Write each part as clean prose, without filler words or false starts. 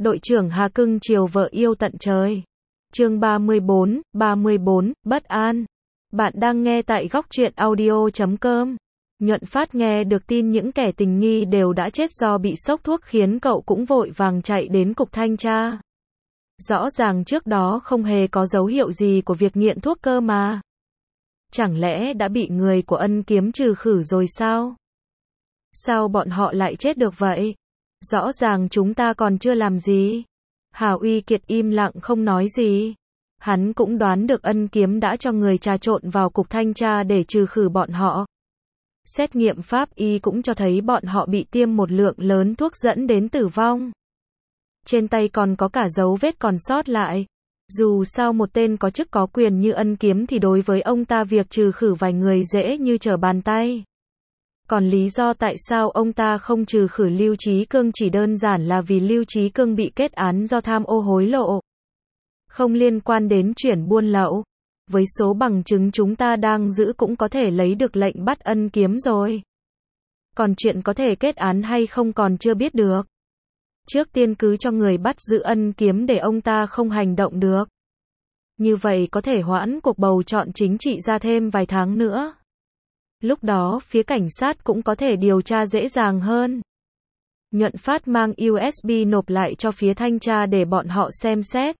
Đội trưởng Hà cưng chiều vợ yêu tận trời. Chương 34, bất an. Bạn đang nghe tại góc truyện audio.com. Nhuận Phát nghe được tin những kẻ tình nghi đều đã chết do bị sốc thuốc khiến cậu cũng vội vàng chạy đến cục thanh tra. Rõ ràng trước đó không hề có dấu hiệu gì của việc nghiện thuốc cơ mà. Chẳng lẽ đã bị người của Ân Kiếm trừ khử rồi sao? Sao bọn họ lại chết được vậy? Rõ ràng chúng ta còn chưa làm gì. Hà Uy Kiệt im lặng không nói gì. Hắn cũng đoán được Ân Kiếm đã cho người trà trộn vào cục thanh tra để trừ khử bọn họ. Xét nghiệm pháp y cũng cho thấy bọn họ bị tiêm một lượng lớn thuốc dẫn đến tử vong. Trên tay còn có cả dấu vết còn sót lại. Dù sao một tên có chức có quyền như Ân Kiếm thì đối với ông ta việc trừ khử vài người dễ như trở bàn tay. Còn lý do tại sao ông ta không trừ khử Lưu Chí Cương chỉ đơn giản là vì Lưu Chí Cương bị kết án do tham ô hối lộ. Không liên quan đến chuyển buôn lậu. Với số bằng chứng chúng ta đang giữ cũng có thể lấy được lệnh bắt Ân Kiếm rồi. Còn chuyện có thể kết án hay không còn chưa biết được. Trước tiên cứ cho người bắt giữ Ân Kiếm để ông ta không hành động được. Như vậy có thể hoãn cuộc bầu chọn chính trị ra thêm vài tháng nữa. Lúc đó phía cảnh sát cũng có thể điều tra dễ dàng hơn. Nhuận Phát mang USB nộp lại cho phía thanh tra để bọn họ xem xét.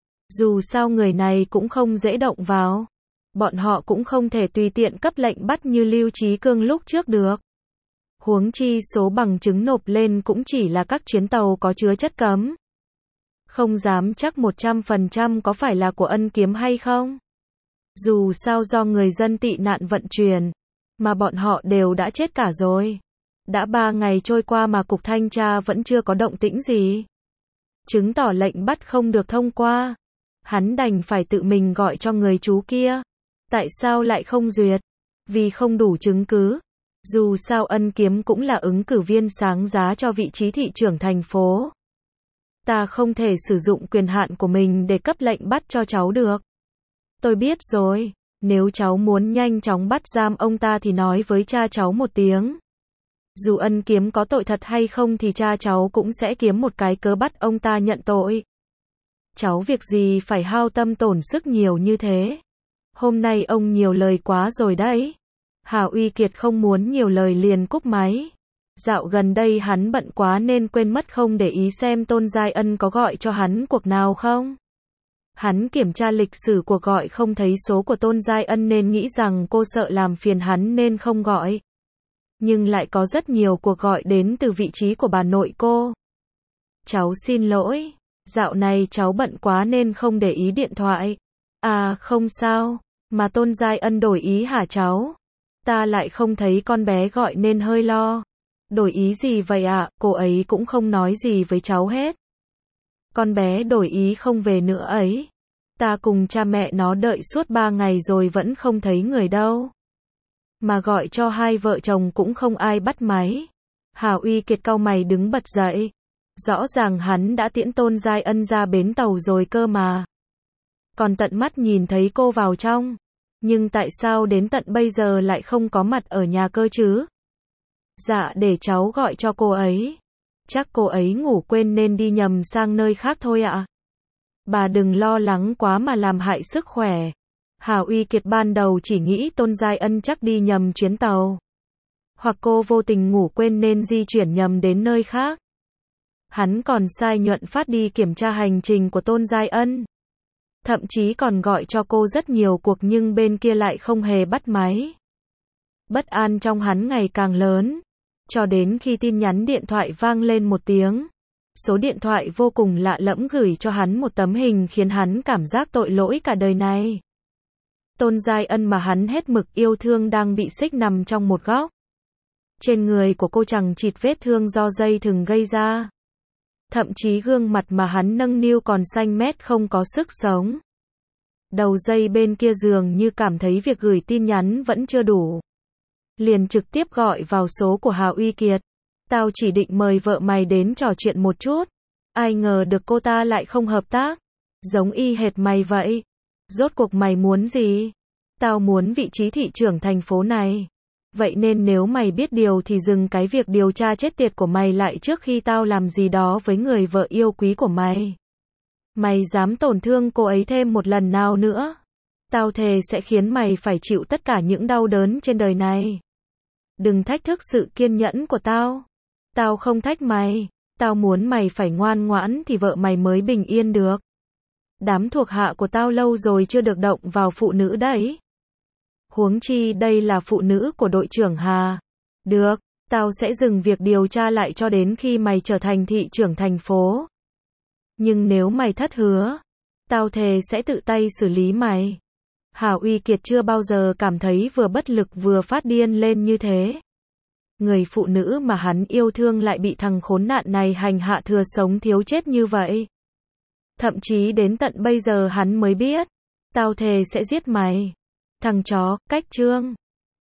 Dù sao người này cũng không dễ động vào. Bọn họ cũng không thể tùy tiện cấp lệnh bắt như Lưu Chí Cương lúc trước được. Huống chi số bằng chứng nộp lên cũng chỉ là các chuyến tàu có chứa chất cấm. Không dám chắc 100% có phải là của Ân Kiếm hay không. Dù sao do người dân tị nạn vận chuyển, mà bọn họ đều đã chết cả rồi. Đã 3 ngày trôi qua mà cục thanh tra vẫn chưa có động tĩnh gì. Chứng tỏ lệnh bắt không được thông qua. Hắn đành phải tự mình gọi cho người chú kia. Tại sao lại không duyệt? Vì không đủ chứng cứ. Dù sao Ân Kiếm cũng là ứng cử viên sáng giá cho vị trí thị trưởng thành phố. Ta không thể sử dụng quyền hạn của mình để cấp lệnh bắt cho cháu được. Tôi biết rồi. Nếu cháu muốn nhanh chóng bắt giam ông ta thì nói với cha cháu một tiếng. Dù Ân Kiếm có tội thật hay không thì cha cháu cũng sẽ kiếm một cái cớ bắt ông ta nhận tội. Cháu việc gì phải hao tâm tổn sức nhiều như thế. Hôm nay ông nhiều lời quá rồi đấy. Hà Uy Kiệt không muốn nhiều lời liền cúp máy. Dạo gần đây hắn bận quá nên quên mất không để ý xem Tôn Giai Ân có gọi cho hắn cuộc nào không. Hắn kiểm tra lịch sử cuộc gọi không thấy số của Tôn Giai Ân nên nghĩ rằng cô sợ làm phiền hắn nên không gọi. Nhưng lại có rất nhiều cuộc gọi đến từ vị trí của bà nội cô. Cháu xin lỗi, dạo này cháu bận quá nên không để ý điện thoại. À không sao, mà Tôn Giai Ân đổi ý hả cháu? Ta lại không thấy con bé gọi nên hơi lo. Đổi ý gì vậy ạ? Cô ấy cũng không nói gì với cháu hết. Con bé đổi ý không về nữa ấy. Ta cùng cha mẹ nó đợi suốt 3 ngày rồi vẫn không thấy người đâu. Mà gọi cho hai vợ chồng cũng không ai bắt máy. Hà Uy Kiệt cau mày đứng bật dậy. Rõ ràng hắn đã tiễn Tôn Giai Ân ra bến tàu rồi cơ mà. Còn tận mắt nhìn thấy cô vào trong. Nhưng tại sao đến tận bây giờ lại không có mặt ở nhà cơ chứ? Dạ để cháu gọi cho cô ấy. Chắc cô ấy ngủ quên nên đi nhầm sang nơi khác thôi ạ. Bà đừng lo lắng quá mà làm hại sức khỏe. Hà Uy Kiệt ban đầu chỉ nghĩ Tôn Giai Ân chắc đi nhầm chuyến tàu. Hoặc cô vô tình ngủ quên nên di chuyển nhầm đến nơi khác. Hắn còn sai Nhuận Phát đi kiểm tra hành trình của Tôn Giai Ân. Thậm chí còn gọi cho cô rất nhiều cuộc nhưng bên kia lại không hề bắt máy. Bất an trong hắn ngày càng lớn. Cho đến khi tin nhắn điện thoại vang lên một tiếng. Số điện thoại vô cùng lạ lẫm gửi cho hắn một tấm hình khiến hắn cảm giác tội lỗi cả đời này. Tôn Giai Ân mà hắn hết mực yêu thương đang bị xích nằm trong một góc. Trên người của cô chằng chịt vết thương do dây thừng gây ra. Thậm chí gương mặt mà hắn nâng niu còn xanh mét không có sức sống. Đầu dây bên kia dường như cảm thấy việc gửi tin nhắn vẫn chưa đủ. Liền trực tiếp gọi vào số của Hà Uy Kiệt. Tao chỉ định mời vợ mày đến trò chuyện một chút. Ai ngờ được cô ta lại không hợp tác. Giống y hệt mày vậy. Rốt cuộc mày muốn gì? Tao muốn vị trí thị trưởng thành phố này. Vậy nên nếu mày biết điều thì dừng cái việc điều tra chết tiệt của mày lại trước khi tao làm gì đó với người vợ yêu quý của mày. Mày dám tổn thương cô ấy thêm một lần nào nữa, tao thề sẽ khiến mày phải chịu tất cả những đau đớn trên đời này. Đừng thách thức sự kiên nhẫn của tao. Tao không thách mày. Tao muốn mày phải ngoan ngoãn thì vợ mày mới bình yên được. Đám thuộc hạ của tao lâu rồi chưa được động vào phụ nữ đấy. Huống chi đây là phụ nữ của đội trưởng Hà. Được, tao sẽ dừng việc điều tra lại cho đến khi mày trở thành thị trưởng thành phố. Nhưng nếu mày thất hứa, tao thề sẽ tự tay xử lý mày. Hà Uy Kiệt chưa bao giờ cảm thấy vừa bất lực vừa phát điên lên như thế. Người phụ nữ mà hắn yêu thương lại bị thằng khốn nạn này hành hạ thừa sống thiếu chết như vậy. Thậm chí đến tận bây giờ hắn mới biết. Tao thề sẽ giết mày. Thằng chó, cách chương.